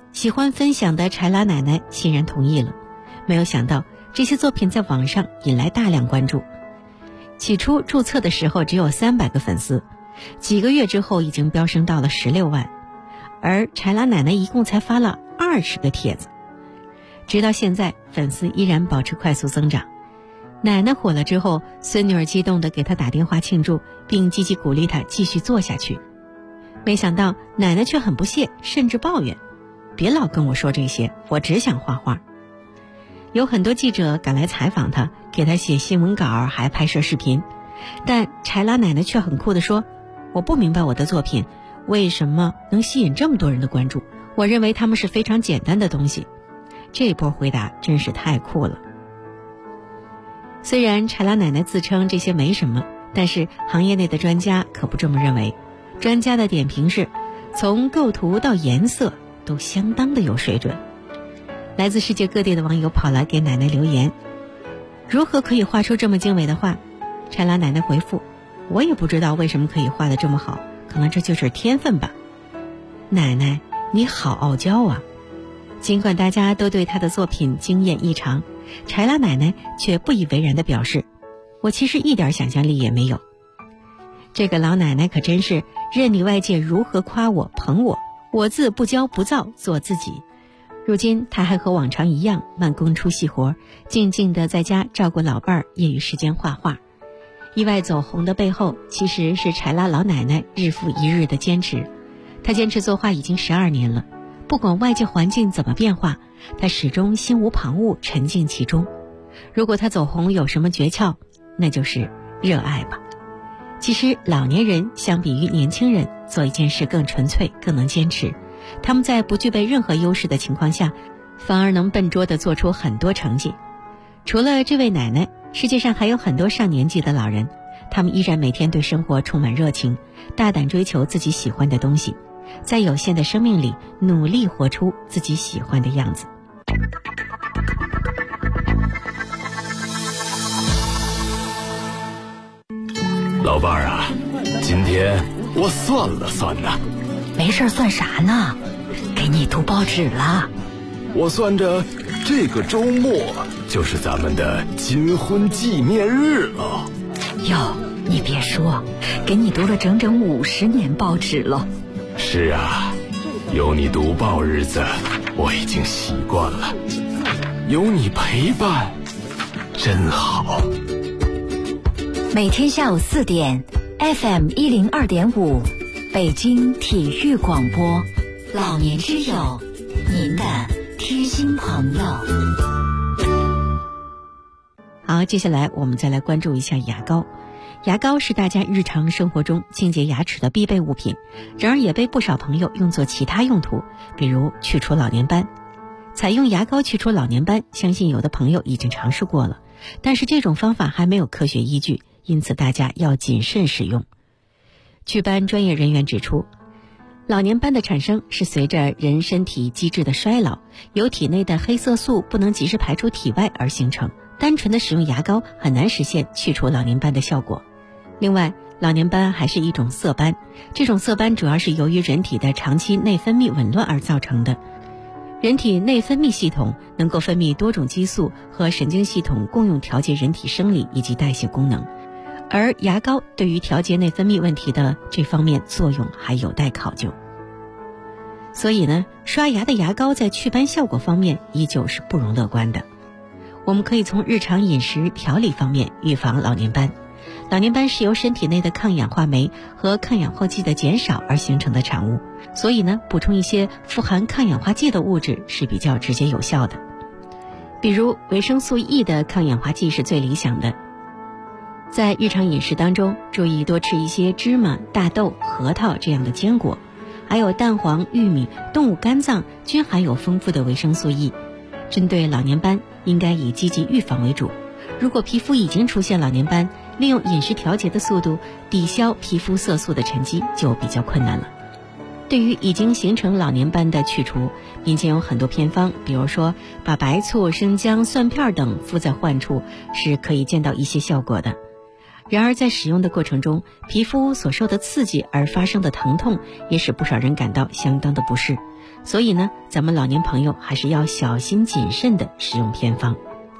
喜欢分享的柴拉奶奶欣然同意了。没有想到这些作品在网上引来大量关注。起初注册的时候只有300个粉丝，几个月之后已经飙升到了16万，而柴拉奶奶一共才发了20个帖子。直到现在，粉丝依然保持快速增长。奶奶火了之后，孙女儿激动地给她打电话庆祝，并积极鼓励她继续做下去。没想到奶奶却很不屑，甚至抱怨：别老跟我说这些，我只想画画。有很多记者赶来采访她，给她写新闻稿，还拍摄视频。但柴拉奶奶却很酷地说：我不明白我的作品为什么能吸引这么多人的关注，我认为它们是非常简单的东西。这一波回答真是太酷了。虽然柴拉奶奶自称这些没什么，但是行业内的专家可不这么认为。专家的点评是，从构图到颜色都相当的有水准。来自世界各地的网友跑来给奶奶留言：如何可以画出这么精美的画？柴拉奶奶回复：我也不知道为什么可以画得这么好，可能这就是天分吧。奶奶，你好傲娇啊！尽管大家都对她的作品惊艳异常，柴拉奶奶却不以为然地表示：我其实一点想象力也没有。这个老奶奶可真是任你外界如何夸我捧我，我自不骄不躁，做自己。如今她还和往常一样慢工出细活，静静地在家照顾老伴儿，业余时间画画。意外走红的背后，其实是柴拉老奶奶日复一日的坚持。她坚持作画已经12年了，不管外界环境怎么变化，她始终心无旁骛，沉浸其中。如果她走红有什么诀窍，那就是热爱吧。其实老年人相比于年轻人，做一件事更纯粹，更能坚持。他们在不具备任何优势的情况下，反而能笨拙地做出很多成绩。除了这位奶奶，世界上还有很多上年纪的老人，他们依然每天对生活充满热情，大胆追求自己喜欢的东西，在有限的生命里努力活出自己喜欢的样子。
老伴儿啊，今天我算了算呐。
没事算啥呢？给你读报纸了。
我算着这个周末就是咱们的金婚纪念日了。
哟，你别说，给你读了整整50年报纸了。
是啊，有你读报日子我已经习惯了，有你陪伴真好。
每天下午4点 FM 102.5北京体育广播，老年之友，您的贴心朋友。
好，接下来我们再来关注一下牙膏。牙膏是大家日常生活中清洁牙齿的必备物品，然而也被不少朋友用作其他用途，比如去除老年斑。采用牙膏去除老年斑，相信有的朋友已经尝试过了，但是这种方法还没有科学依据，因此大家要谨慎使用。祛斑专业人员指出，老年斑的产生是随着人身体机制的衰老，由体内的黑色素不能及时排出体外而形成，单纯的使用牙膏很难实现去除老年斑的效果。另外，老年斑还是一种色斑，这种色斑主要是由于人体的长期内分泌紊乱而造成的。人体内分泌系统能够分泌多种激素，和神经系统共用调节人体生理以及代谢功能，而牙膏对于调节内分泌问题的这方面作用还有待考究。所以呢，刷牙的牙膏在祛斑效果方面依旧是不容乐观的。我们可以从日常饮食调理方面预防老年斑。老年斑是由身体内的抗氧化酶和抗氧化剂的减少而形成的产物，所以呢，补充一些富含抗氧化剂的物质是比较直接有效的。比如维生素 E 的抗氧化剂是最理想的。在日常饮食当中，注意多吃一些芝麻、大豆、核桃这样的坚果，还有蛋黄、玉米、动物肝脏均含有丰富的维生素 E。针对老年斑，应该以积极预防为主。如果皮肤已经出现老年斑，利用饮食调节的速度抵消皮肤色素的沉积就比较困难了。对于已经形成老年斑的去除，民间有很多偏方，比如说把白醋、生姜、蒜片等敷在患处，是可以见到一些效果的。然而在使用的过程中，皮肤所受的刺激而发生的疼痛也使不少人感到相当的不适。 所以呢，咱们老年朋友还是要小心谨慎地使用偏方。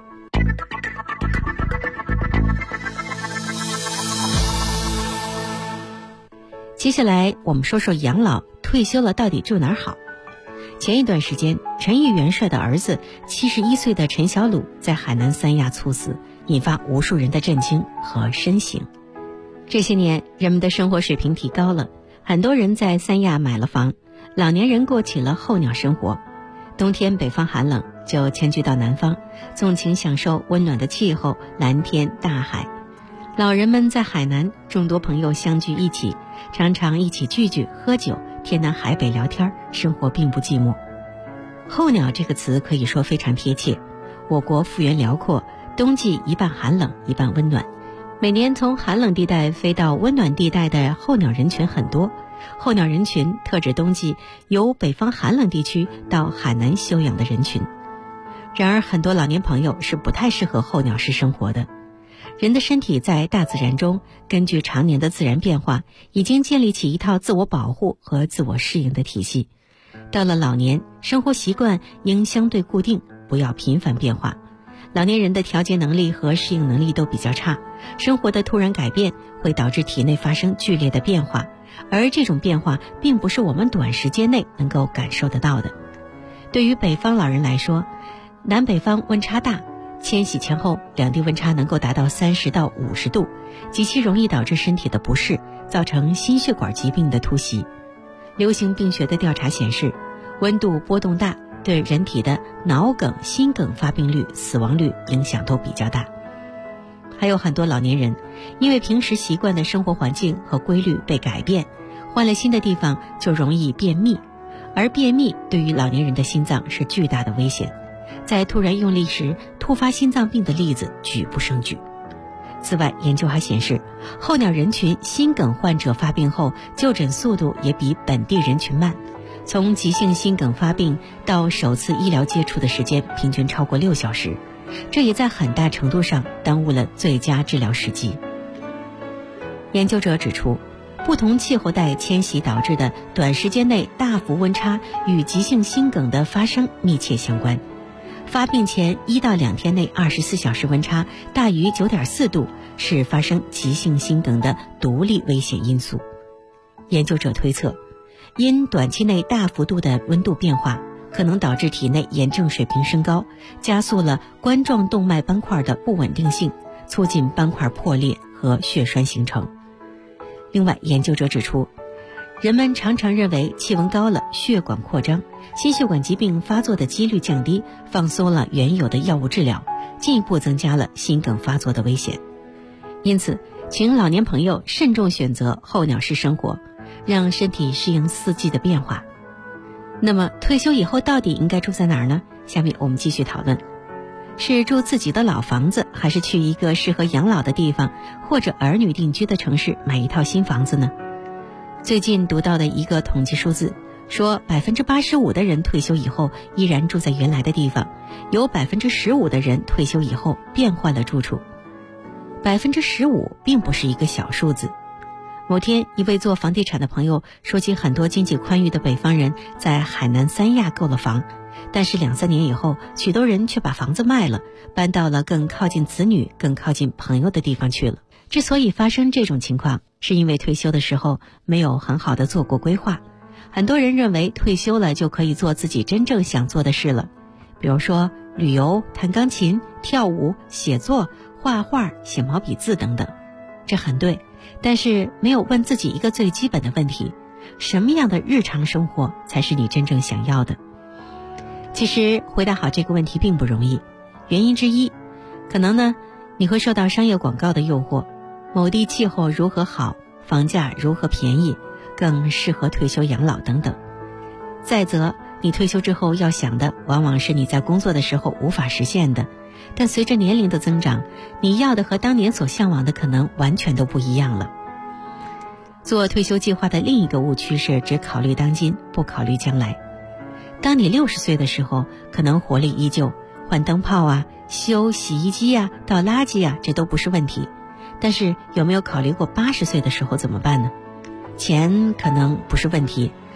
接下来我们说说养老，退休了到底住哪儿好？前一段时间，陈毅元帅的儿子71岁的陈小鲁在海南三亚猝死，引发无数人的震惊和深省。这些年，人们的生活水平提高了，很多人在三亚买了房，老年人过起了候鸟生活。冬天北方寒冷，就迁居到南方，纵情享受温暖的气候、蓝天大海。老人们在海南，众多朋友相聚一起，常常一起聚聚喝酒，天南海北聊天，生活并不寂寞。候鸟这个词可以说非常贴切。我国幅员辽阔，冬季一半寒冷一半温暖，每年从寒冷地带飞到温暖地带的候鸟人群很多。候鸟人群特指冬季由北方寒冷地区到海南休养的人群。然而很多老年朋友是不太适合候鸟式生活的。人的身体在大自然中，根据常年的自然变化，已经建立起一套自我保护和自我适应的体系。到了老年，生活习惯应相对固定，不要频繁变化。老年人的调节能力和适应能力都比较差，生活的突然改变会导致体内发生剧烈的变化，而这种变化并不是我们短时间内能够感受得到的。对于北方老人来说，南北方温差大，迁徙前后两地温差能够达到30到50度，极其容易导致身体的不适，造成心血管疾病的突袭。流行病学的调查显示，温度波动大对人体的脑梗、心梗发病率、死亡率影响都比较大。还有很多老年人因为平时习惯的生活环境和规律被改变，换了新的地方就容易便秘，而便秘对于老年人的心脏是巨大的危险，在突然用力时突发心脏病的例子举不胜举。此外，研究还显示，候鸟人群心梗患者发病后就诊速度也比本地人群慢，从急性心梗发病到首次医疗接触的时间平均超过6小时，这也在很大程度上耽误了最佳治疗时机。研究者指出，不同气候带迁徙导致的短时间内大幅温差与急性心梗的发生密切相关。发病前1到2天内24小时温差大于 9.4 度是发生急性心梗的独立危险因素。研究者推测，因短期内大幅度的温度变化，可能导致体内炎症水平升高，加速了冠状动脉斑块的不稳定性，促进斑块破裂和血栓形成。另外，研究者指出，人们常常认为气温高了血管扩张，心血管疾病发作的几率降低，放松了原有的药物治疗，进一步增加了心梗发作的危险。因此，请老年朋友慎重选择候鸟式生活，让身体适应四季的变化。那么退休以后到底应该住在哪儿呢？下面我们继续讨论，是住自己的老房子，还是去一个适合养老的地方，或者儿女定居的城市买一套新房子呢？最近读到的一个统计数字说，85%的人退休以后依然住在原来的地方，有15%的人退休以后变换了住处。15%并不是一个小数字。某天，一位做房地产的朋友说起很多经济宽裕的北方人在海南三亚购了房，但是2-3年以后，许多人却把房子卖了，搬到了更靠近子女、更靠近朋友的地方去了。之所以发生这种情况，是因为退休的时候没有很好的做过规划。很多人认为退休了就可以做自己真正想做的事了，比如说旅游、弹钢琴、跳舞、写作、画画、写毛笔字等等。这很对，但是没有问自己一个最基本的问题：什么样的日常生活才是你真正想要的？其实回答好这个问题并不容易，原因之一，可能呢你会受到商业广告的诱惑，某地气候如何好，房价如何便宜，更适合退休养老等等。再则，你退休之后要想的往往是你在工作的时候无法实现的，但随着年龄的增长，你要的和当年所向往的可能完全都不一样了。做退休计划的另一个误区是只考虑当今，不考虑将来。当你60岁的时候，可能活力依旧，换灯泡啊、修洗衣机啊、倒垃圾啊，这都不是问题。但是有没有考虑过80岁的时候怎么办呢？钱可能不是问题，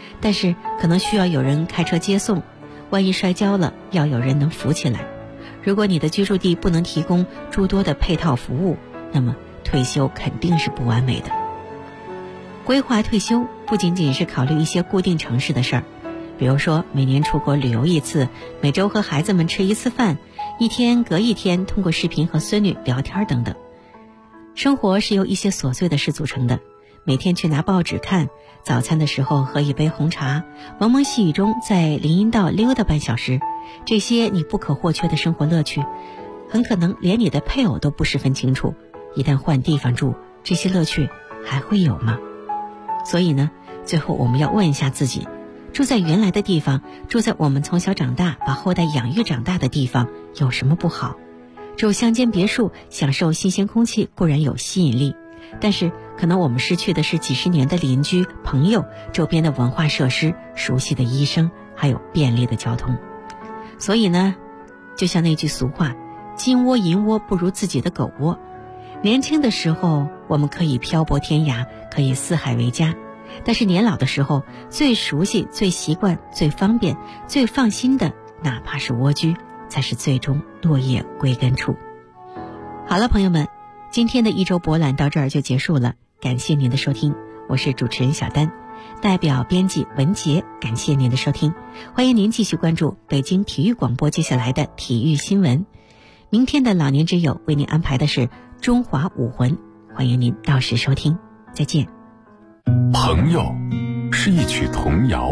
但是可能需要有人开车接送，万一摔跤了要有人能扶起来。如果你的居住地不能提供诸多的配套服务，那么退休肯定是不完美的。规划退休不仅仅是考虑一些固定城市的事儿，比如说每年出国旅游一次，每周和孩子们吃一次饭，一天隔一天通过视频和孙女聊天等等。生活是由一些琐碎的事组成的，每天去拿报纸看，早餐的时候喝一杯红茶，蒙蒙细雨中在林荫道溜达半小时，这些你不可或缺的生活乐趣，很可能连你的配偶都不十分清楚。一旦换地方住，这些乐趣还会有吗？所以呢，最后我们要问一下自己，住在原来的地方，住在我们从小长大把后代养育长大的地方，有什么不好？住乡间别墅，享受新鲜空气固然有吸引力，但是可能我们失去的是几十年的邻居朋友，周边的文化设施，熟悉的医生，还有便利的交通。所以呢，就像那句俗话，金窝银窝不如自己的狗窝。年轻的时候我们可以漂泊天涯，可以四海为家，但是年老的时候，最熟悉最习惯最方便最放心的，哪怕是蜗居，才是最终落叶归根处。好了朋友们，今天的一周博览到这儿就结束了，感谢您的收听，我是主持人小丹，代表编辑文杰，感谢您的收听，欢迎您继续关注北京体育广播接下来的体育新闻。明天的老年之友为您安排的是中华武魂，欢迎您到时收听，再见。
朋友是一曲童谣，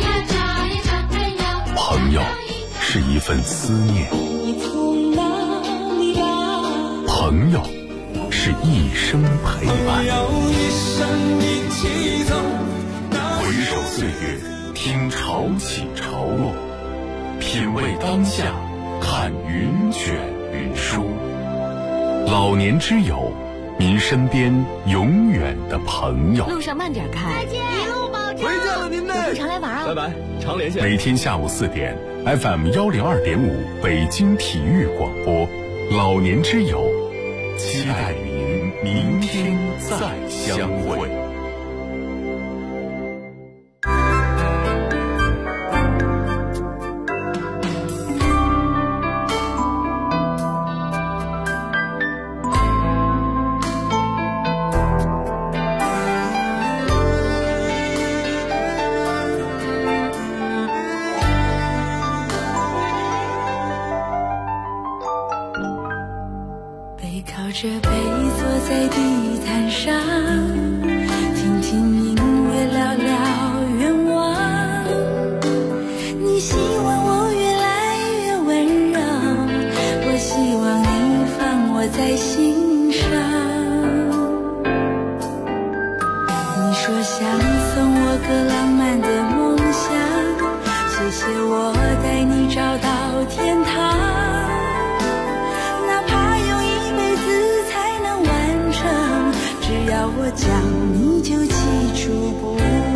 朋友是一份思念，朋友是一生陪伴。回首岁月，听潮起潮落，品味当下，看云卷云舒。老年之友，您身边永远的朋友。
路上慢点开，
再见，一路保重。
回见了您呢，
有空常来玩啊！
拜拜，常联系。
每天下午4点 ，FM 102.5北京体育广播，老年之友，期待与您明天再相会。
靠着背坐在地毯上，听听音乐，聊聊愿望。你希望我越来越温柔，我希望你放我在心上。你说想送我个浪漫的梦想，谢谢我带你找到天堂。只要我讲，你就记住不